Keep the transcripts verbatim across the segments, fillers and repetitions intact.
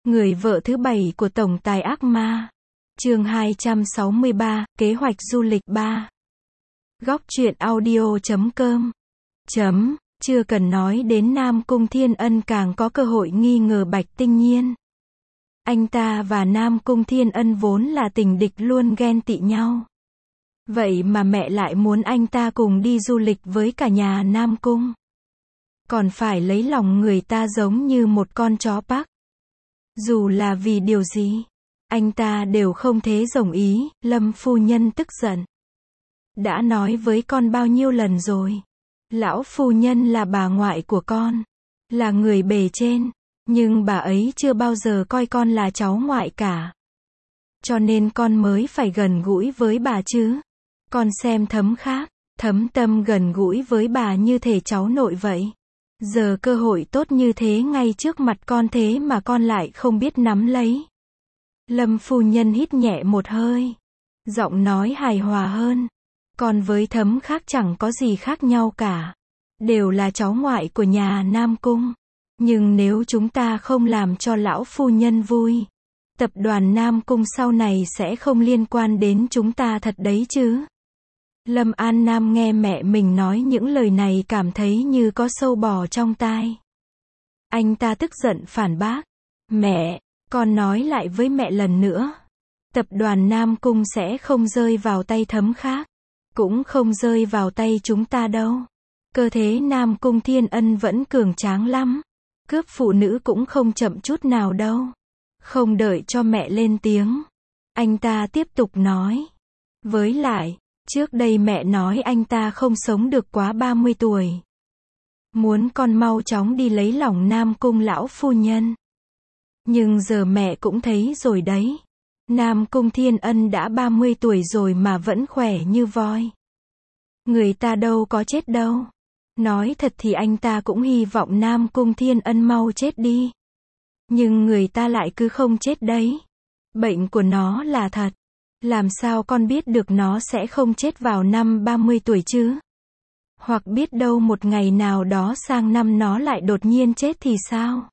Người vợ thứ bảy của tổng tài ác ma. Chương hai trăm sáu mươi ba, kế hoạch du lịch ba. Góc truyện audio chấm com. Chấm, chưa cần nói đến Nam Cung Thiên Ân càng có cơ hội nghi ngờ Bạch Tinh Nhiên. Anh ta và Nam Cung Thiên Ân vốn là tình địch luôn ghen tị nhau. Vậy mà mẹ lại muốn anh ta cùng đi du lịch với cả nhà Nam Cung. Còn phải lấy lòng người ta giống như một con chó Park. Dù là vì điều gì, anh ta đều không thế đồng ý. Lâm phu nhân tức giận. Đã nói với con bao nhiêu lần rồi. Lão phu nhân là bà ngoại của con. Là người bề trên. Nhưng bà ấy chưa bao giờ coi con là cháu ngoại cả. Cho nên con mới phải gần gũi với bà chứ. Con xem Thấm khác. Thấm Tâm gần gũi với bà như thể cháu nội vậy. Giờ cơ hội tốt như thế ngay trước mặt con thế mà con lại không biết nắm lấy. Lâm phu nhân hít nhẹ một hơi. Giọng nói hài hòa hơn. Con với Thấm khác chẳng có gì khác nhau cả. Đều là cháu ngoại của nhà Nam Cung. Nhưng nếu chúng ta không làm cho lão phu nhân vui, tập đoàn Nam Cung sau này sẽ không liên quan đến chúng ta thật đấy chứ. Lâm An Nam nghe mẹ mình nói những lời này cảm thấy như có sâu bò trong tai. Anh ta tức giận phản bác. Mẹ, con nói lại với mẹ lần nữa. Tập đoàn Nam Cung sẽ không rơi vào tay Thấm khác. Cũng không rơi vào tay chúng ta đâu. Cơ thế Nam Cung Thiên Ân vẫn cường tráng lắm. Cướp phụ nữ cũng không chậm chút nào đâu. Không đợi cho mẹ lên tiếng. Anh ta tiếp tục nói. Với lại, trước đây mẹ nói anh ta không sống được quá ba mươi tuổi. Muốn con mau chóng đi lấy lòng Nam Cung lão phu nhân. Nhưng giờ mẹ cũng thấy rồi đấy. Nam Cung Thiên Ân đã ba mươi tuổi rồi mà vẫn khỏe như voi. Người ta đâu có chết đâu. Nói thật thì anh ta cũng hy vọng Nam Cung Thiên Ân mau chết đi. Nhưng người ta lại cứ không chết đấy. Bệnh của nó là thật. Làm sao con biết được nó sẽ không chết vào năm ba mươi tuổi chứ? Hoặc biết đâu một ngày nào đó sang năm nó lại đột nhiên chết thì sao?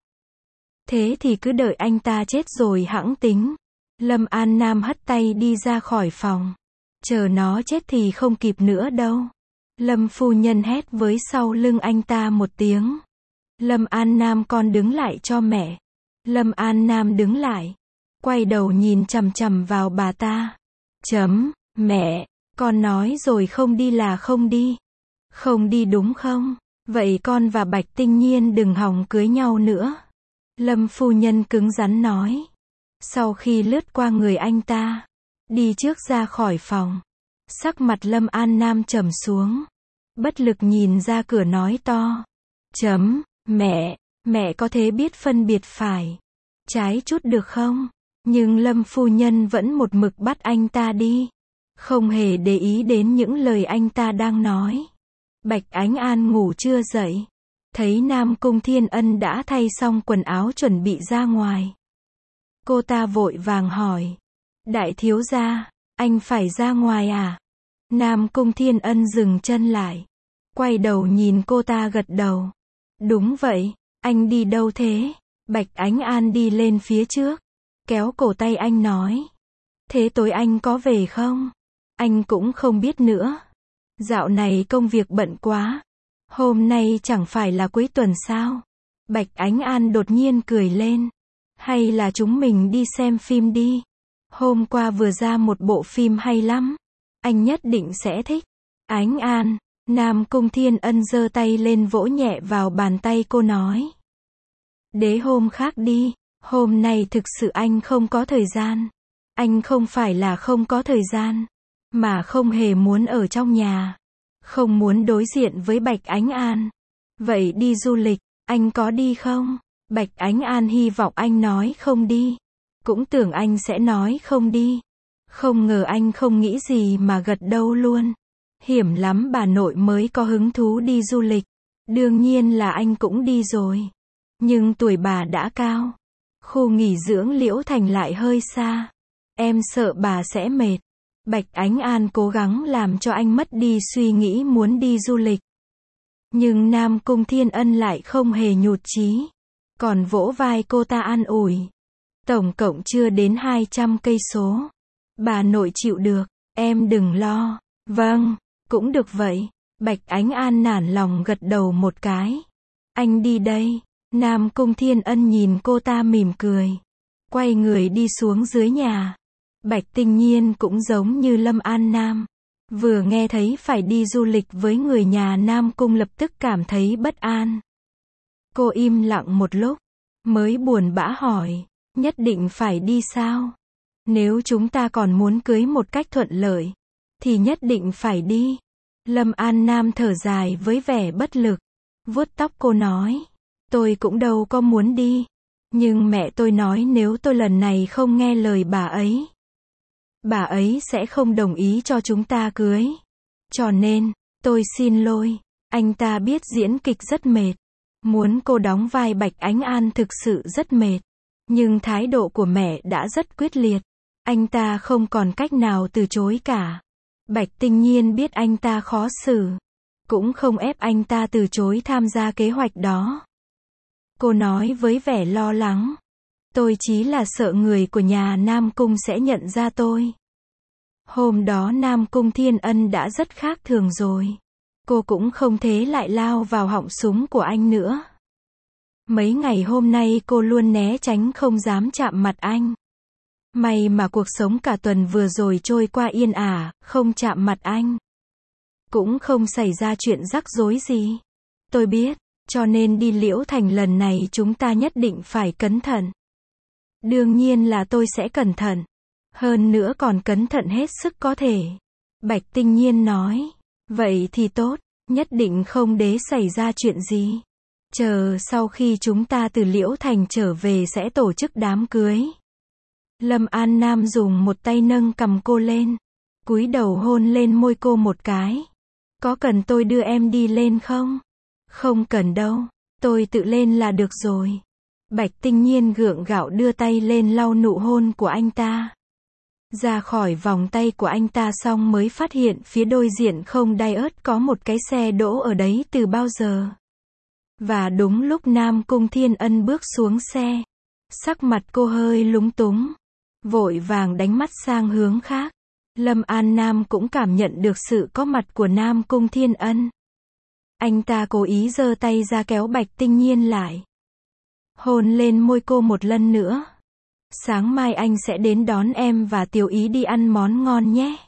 Thế thì cứ đợi anh ta chết rồi hẵng tính. Lâm An Nam hất tay đi ra khỏi phòng. Chờ nó chết thì không kịp nữa đâu. Lâm phu nhân hét với sau lưng anh ta một tiếng. Lâm An Nam con đứng lại cho mẹ. Lâm An Nam đứng lại. Quay đầu nhìn chằm chằm vào bà ta. Chấm, mẹ, con nói rồi không đi là không đi. Không đi đúng không? Vậy con và Bạch Tinh Nhiên đừng hòng cưới nhau nữa. Lâm phu nhân cứng rắn nói. Sau khi lướt qua người anh ta, đi trước ra khỏi phòng. Sắc mặt Lâm An Nam trầm xuống. Bất lực nhìn ra cửa nói to. Chấm, mẹ, mẹ có thể biết phân biệt phải trái chút được không? Nhưng Lâm phu nhân vẫn một mực bắt anh ta đi. Không hề để ý đến những lời anh ta đang nói. Bạch Ánh An ngủ chưa dậy. Thấy Nam Cung Thiên Ân đã thay xong quần áo chuẩn bị ra ngoài. Cô ta vội vàng hỏi. Đại thiếu gia, anh phải ra ngoài à? Nam Cung Thiên Ân dừng chân lại. Quay đầu nhìn cô ta gật đầu. Đúng vậy, anh đi đâu thế? Bạch Ánh An đi lên phía trước. Kéo cổ tay anh nói. Thế tối anh có về không? Anh cũng không biết nữa. Dạo này công việc bận quá. Hôm nay chẳng phải là cuối tuần sao? Bạch Ánh An đột nhiên cười lên. Hay là chúng mình đi xem phim đi. Hôm qua vừa ra một bộ phim hay lắm. Anh nhất định sẽ thích. Ánh An. Nam Cung Thiên Ân giơ tay lên vỗ nhẹ vào bàn tay cô nói. Để hôm khác đi. Hôm nay thực sự anh không có thời gian. Anh không phải là không có thời gian. Mà không hề muốn ở trong nhà. Không muốn đối diện với Bạch Ánh An. Vậy đi du lịch, anh có đi không? Bạch Ánh An hy vọng anh nói không đi. Cũng tưởng anh sẽ nói không đi. Không ngờ anh không nghĩ gì mà gật đầu luôn. Hiểm lắm bà nội mới có hứng thú đi du lịch. Đương nhiên là anh cũng đi rồi. Nhưng tuổi bà đã cao. Khu nghỉ dưỡng Liễu Thành lại hơi xa. Em sợ bà sẽ mệt. Bạch Ánh An cố gắng làm cho anh mất đi suy nghĩ muốn đi du lịch. Nhưng Nam Cung Thiên Ân lại không hề nhụt chí. Còn vỗ vai cô ta an ủi. Tổng cộng chưa đến hai trăm cây số. Bà nội chịu được, em đừng lo. Vâng, cũng được vậy. Bạch Ánh An nản lòng gật đầu một cái. Anh đi đây. Nam Cung Thiên Ân nhìn cô ta mỉm cười. Quay người đi xuống dưới nhà. Bạch Tinh Nhiên cũng giống như Lâm An Nam. Vừa nghe thấy phải đi du lịch với người nhà Nam Cung lập tức cảm thấy bất an. Cô im lặng một lúc, mới buồn bã hỏi, nhất định phải đi sao? Nếu chúng ta còn muốn cưới một cách thuận lợi, thì nhất định phải đi. Lâm An Nam thở dài với vẻ bất lực, vuốt tóc cô nói, tôi cũng đâu có muốn đi. Nhưng mẹ tôi nói nếu tôi lần này không nghe lời bà ấy, bà ấy sẽ không đồng ý cho chúng ta cưới. Cho nên, tôi xin lỗi. Anh ta biết diễn kịch rất mệt. Muốn cô đóng vai Bạch Ánh An thực sự rất mệt. Nhưng thái độ của mẹ đã rất quyết liệt. Anh ta không còn cách nào từ chối cả. Bạch Tinh Nhiên biết anh ta khó xử. Cũng không ép anh ta từ chối tham gia kế hoạch đó. Cô nói với vẻ lo lắng. Tôi chỉ là sợ người của nhà Nam Cung sẽ nhận ra tôi. Hôm đó Nam Cung Thiên Ân đã rất khác thường rồi. Cô cũng không thế lại lao vào họng súng của anh nữa. Mấy ngày hôm nay cô luôn né tránh không dám chạm mặt anh. May mà cuộc sống cả tuần vừa rồi trôi qua yên ả, không chạm mặt anh. Cũng không xảy ra chuyện rắc rối gì. Tôi biết, cho nên đi Liễu Thành lần này chúng ta nhất định phải cẩn thận. Đương nhiên là tôi sẽ cẩn thận. Hơn nữa còn cẩn thận hết sức có thể. Bạch Tinh Nhiên nói. Vậy thì tốt, nhất định không để xảy ra chuyện gì. Chờ sau khi chúng ta từ Liễu Thành trở về sẽ tổ chức đám cưới. Lâm An Nam dùng một tay nâng cầm cô lên. Cúi đầu hôn lên môi cô một cái. Có cần tôi đưa em đi lên không? Không cần đâu, tôi tự lên là được rồi. Bạch Tinh Nhiên gượng gạo đưa tay lên lau nụ hôn của anh ta. Ra khỏi vòng tay của anh ta xong mới phát hiện phía đối diện không đai ớt có một cái xe đỗ ở đấy từ bao giờ. Và đúng lúc Nam Cung Thiên Ân bước xuống xe. Sắc mặt cô hơi lúng túng. Vội vàng đánh mắt sang hướng khác. Lâm An Nam cũng cảm nhận được sự có mặt của Nam Cung Thiên Ân. Anh ta cố ý giơ tay ra kéo Bạch Tinh Nhiên lại. Hôn lên môi cô một lần nữa. Sáng mai anh sẽ đến đón em và Tiểu Ý đi ăn món ngon nhé.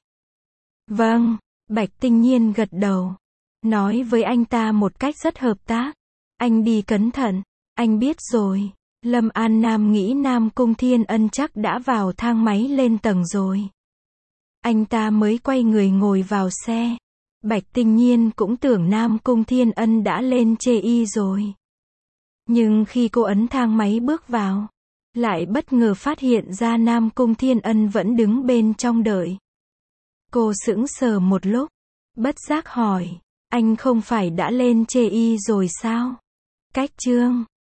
Vâng, Bạch Tinh Nhiên gật đầu. Nói với anh ta một cách rất hợp tác. Anh đi cẩn thận. Anh biết rồi. Lâm An Nam nghĩ Nam Cung Thiên Ân chắc đã vào thang máy lên tầng rồi. Anh ta mới quay người ngồi vào xe. Bạch Tinh Nhiên cũng tưởng Nam Cung Thiên Ân đã lên chê y rồi. Nhưng khi cô ấn thang máy bước vào, lại bất ngờ phát hiện ra Nam Cung Thiên Ân vẫn đứng bên trong đợi. Cô sững sờ một lúc, bất giác hỏi, anh không phải đã lên chê y rồi sao? Cách chương